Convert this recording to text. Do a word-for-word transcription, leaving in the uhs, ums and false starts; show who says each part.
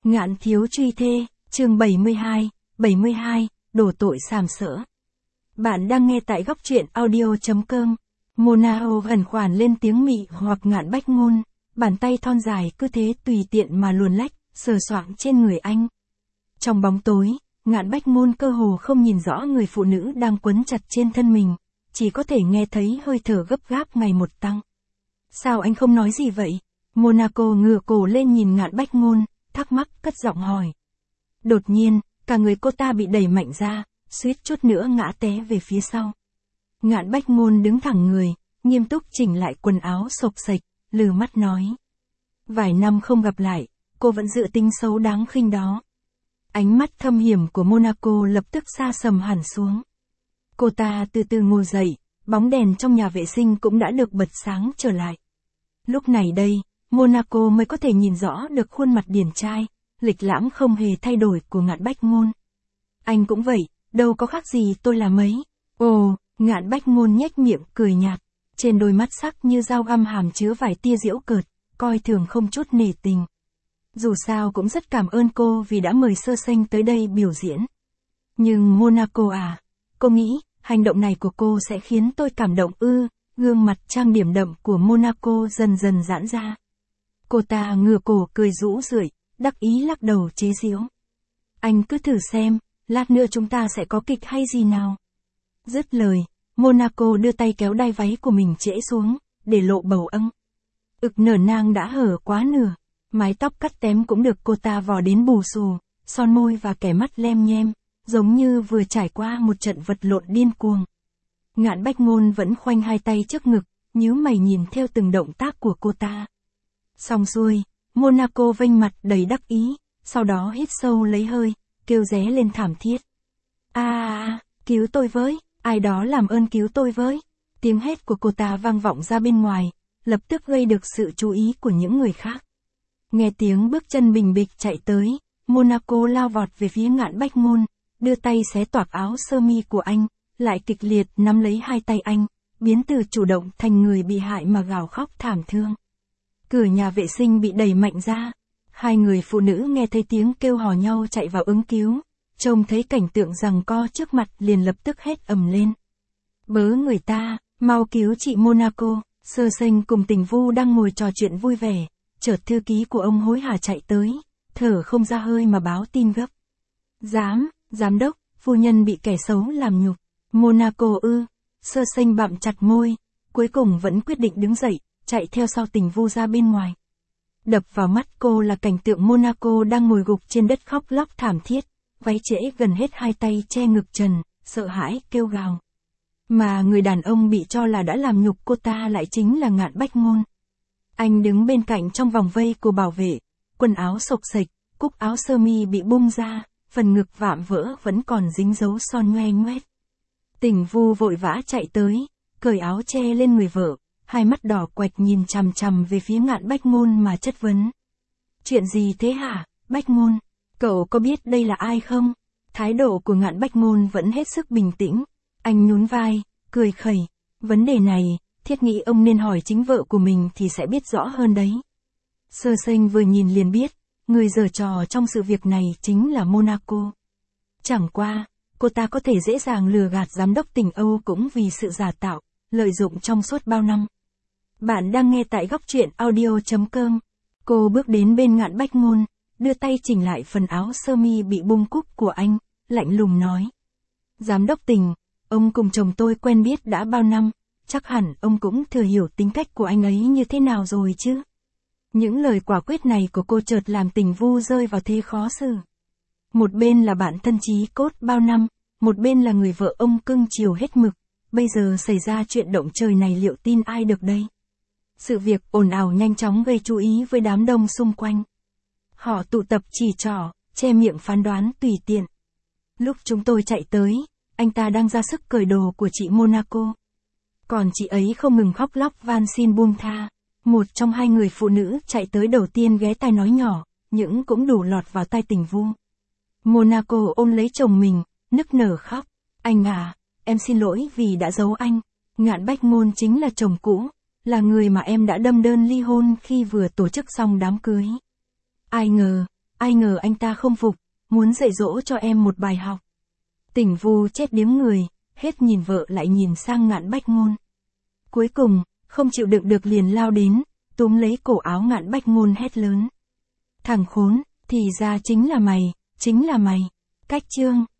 Speaker 1: Ngạn thiếu truy thê, chương bảy mươi hai, bảy mươi hai, đổ tội sàm sỡ. Bạn đang nghe tại góc truyện audio.com. Monao ẩn khoản lên tiếng mị hoặc Ngạn Bách Ngôn, bàn tay thon dài cứ thế tùy tiện mà luồn lách, sờ soạng trên người anh. Trong bóng tối, Ngạn Bách Ngôn cơ hồ không nhìn rõ người phụ nữ đang quấn chặt trên thân mình, chỉ có thể nghe thấy hơi thở gấp gáp ngày một tăng. Sao anh không nói gì vậy? Monaco ngửa cổ lên nhìn Ngạn Bách Ngôn, thắc mắc cất giọng hỏi. Đột nhiên, cả người cô ta bị đẩy mạnh ra, suýt chút nữa ngã té về phía sau. Ngạn Bách Ngôn đứng thẳng người, nghiêm túc chỉnh lại quần áo xộc xệch, lừ mắt nói. Vài năm không gặp lại, cô vẫn dự tính xấu đáng khinh đó. Ánh mắt thâm hiểm của Monaco lập tức xa sầm hẳn xuống. Cô ta từ từ ngồi dậy, bóng đèn trong nhà vệ sinh cũng đã được bật sáng trở lại. Lúc này đây, Monaco mới có thể nhìn rõ được khuôn mặt điển trai, lịch lãm không hề thay đổi của Ngạn Bách Ngôn. Anh cũng vậy, đâu có khác gì tôi là mấy. Ồ, Ngạn Bách Ngôn nhếch miệng cười nhạt, trên đôi mắt sắc như dao găm hàm chứa vài tia giễu cợt, coi thường không chút nể tình. Dù sao cũng rất cảm ơn cô vì đã mời Sơ Sanh tới đây biểu diễn. Nhưng Monaco à, cô nghĩ, hành động này của cô sẽ khiến tôi cảm động ư? Gương mặt trang điểm đậm của Monaco dần dần giãn ra. Cô ta ngửa cổ cười rũ rượi, đắc ý lắc đầu chế giễu. Anh cứ thử xem, lát nữa chúng ta sẽ có kịch hay gì nào? Dứt lời, Monaco đưa tay kéo đai váy của mình trễ xuống, để lộ bầu âng. Ực nở nang đã hở quá nửa, mái tóc cắt tém cũng được cô ta vò đến bù xù, son môi và kẻ mắt lem nhem, giống như vừa trải qua một trận vật lộn điên cuồng. Ngạn Bách Ngôn vẫn khoanh hai tay trước ngực, nhíu mày nhìn theo từng động tác của cô ta. Xong xuôi, Monaco vênh mặt đầy đắc ý, sau đó hít sâu lấy hơi, kêu ré lên thảm thiết. A à, cứu tôi với, ai đó làm ơn cứu tôi với. Tiếng hét của cô ta vang vọng ra bên ngoài, lập tức gây được sự chú ý của những người khác. Nghe tiếng bước chân bình bịch chạy tới, Monaco lao vọt về phía Ngạn Bách Ngôn, đưa tay xé toạc áo sơ mi của anh, lại kịch liệt nắm lấy hai tay anh, biến từ chủ động thành người bị hại mà gào khóc thảm thương. Cửa nhà vệ sinh bị đẩy mạnh ra, hai người phụ nữ nghe thấy tiếng kêu hò nhau chạy vào ứng cứu, trông thấy cảnh tượng giằng co trước mặt liền lập tức hét ầm lên. Bớ người ta, mau cứu chị Monaco. Sơ Sanh cùng Tình Vu đang ngồi trò chuyện vui vẻ, chợt thư ký của ông hối hả chạy tới, thở không ra hơi mà báo tin gấp. Giám, giám đốc, phu nhân bị kẻ xấu làm nhục. Monaco ư? Sơ Sanh bặm chặt môi, cuối cùng vẫn quyết định đứng dậy, chạy theo sau Tình Vu ra bên ngoài. Đập vào mắt cô là cảnh tượng Monaco đang ngồi gục trên đất khóc lóc thảm thiết, váy trễ gần hết hai tay che ngực trần, sợ hãi kêu gào. Mà người đàn ông bị cho là đã làm nhục cô ta lại chính là Ngạn Bách Ngôn. Anh đứng bên cạnh trong vòng vây của bảo vệ, quần áo xộc xệch, cúc áo sơ mi bị bung ra, phần ngực vạm vỡ vẫn còn dính dấu son nhoe nhoét. Tình Vu vội vã chạy tới, cởi áo che lên người vợ, hai mắt đỏ quạch nhìn chằm chằm về phía Ngạn Bách Ngôn mà chất vấn. Chuyện gì thế hả, Bách Ngôn? Cậu có biết đây là ai không? Thái độ của Ngạn Bách Ngôn vẫn hết sức bình tĩnh. Anh nhún vai, cười khẩy. Vấn đề này, thiết nghĩ ông nên hỏi chính vợ của mình thì sẽ biết rõ hơn đấy. Sơ Sanh vừa nhìn liền biết, người giở trò trong sự việc này chính là Monaco. Chẳng qua, cô ta có thể dễ dàng lừa gạt giám đốc Tình Âu cũng vì sự giả tạo, lợi dụng trong suốt bao năm. Bạn đang nghe tại góc truyện audio.com. Cô bước đến bên Ngạn Bách Ngôn, đưa tay chỉnh lại phần áo sơ mi bị bung cúc của anh, lạnh lùng nói. Giám đốc Tình, ông cùng chồng tôi quen biết đã bao năm, chắc hẳn ông cũng thừa hiểu tính cách của anh ấy như thế nào rồi chứ. Những lời quả quyết này của cô chợt làm Tình Vu rơi vào thế khó xử. Một bên là bạn thân chí cốt bao năm, một bên là người vợ ông cưng chiều hết mực, bây giờ xảy ra chuyện động trời này liệu tin ai được đây? Sự việc ồn ào nhanh chóng gây chú ý với đám đông xung quanh. Họ tụ tập chỉ trỏ, che miệng phán đoán tùy tiện. Lúc chúng tôi chạy tới, anh ta đang ra sức cởi đồ của chị Monaco. Còn chị ấy không ngừng khóc lóc van xin buông tha. Một trong hai người phụ nữ chạy tới đầu tiên ghé tai nói nhỏ, những cũng đủ lọt vào tai Tình Vu. Monaco ôm lấy chồng mình, nức nở khóc. Anh à, em xin lỗi vì đã giấu anh. Ngạn Bách Ngôn chính là chồng cũ, là người mà em đã đâm đơn ly hôn khi vừa tổ chức xong đám cưới. Ai ngờ, ai ngờ anh ta không phục, muốn dạy dỗ cho em một bài học. Tỉnh Vu chết điếng người, hết nhìn vợ lại nhìn sang Ngạn Bách Ngôn. Cuối cùng, không chịu đựng được liền lao đến, túm lấy cổ áo Ngạn Bách Ngôn hét lớn. Thằng khốn, thì ra chính là mày, chính là mày. Cách chương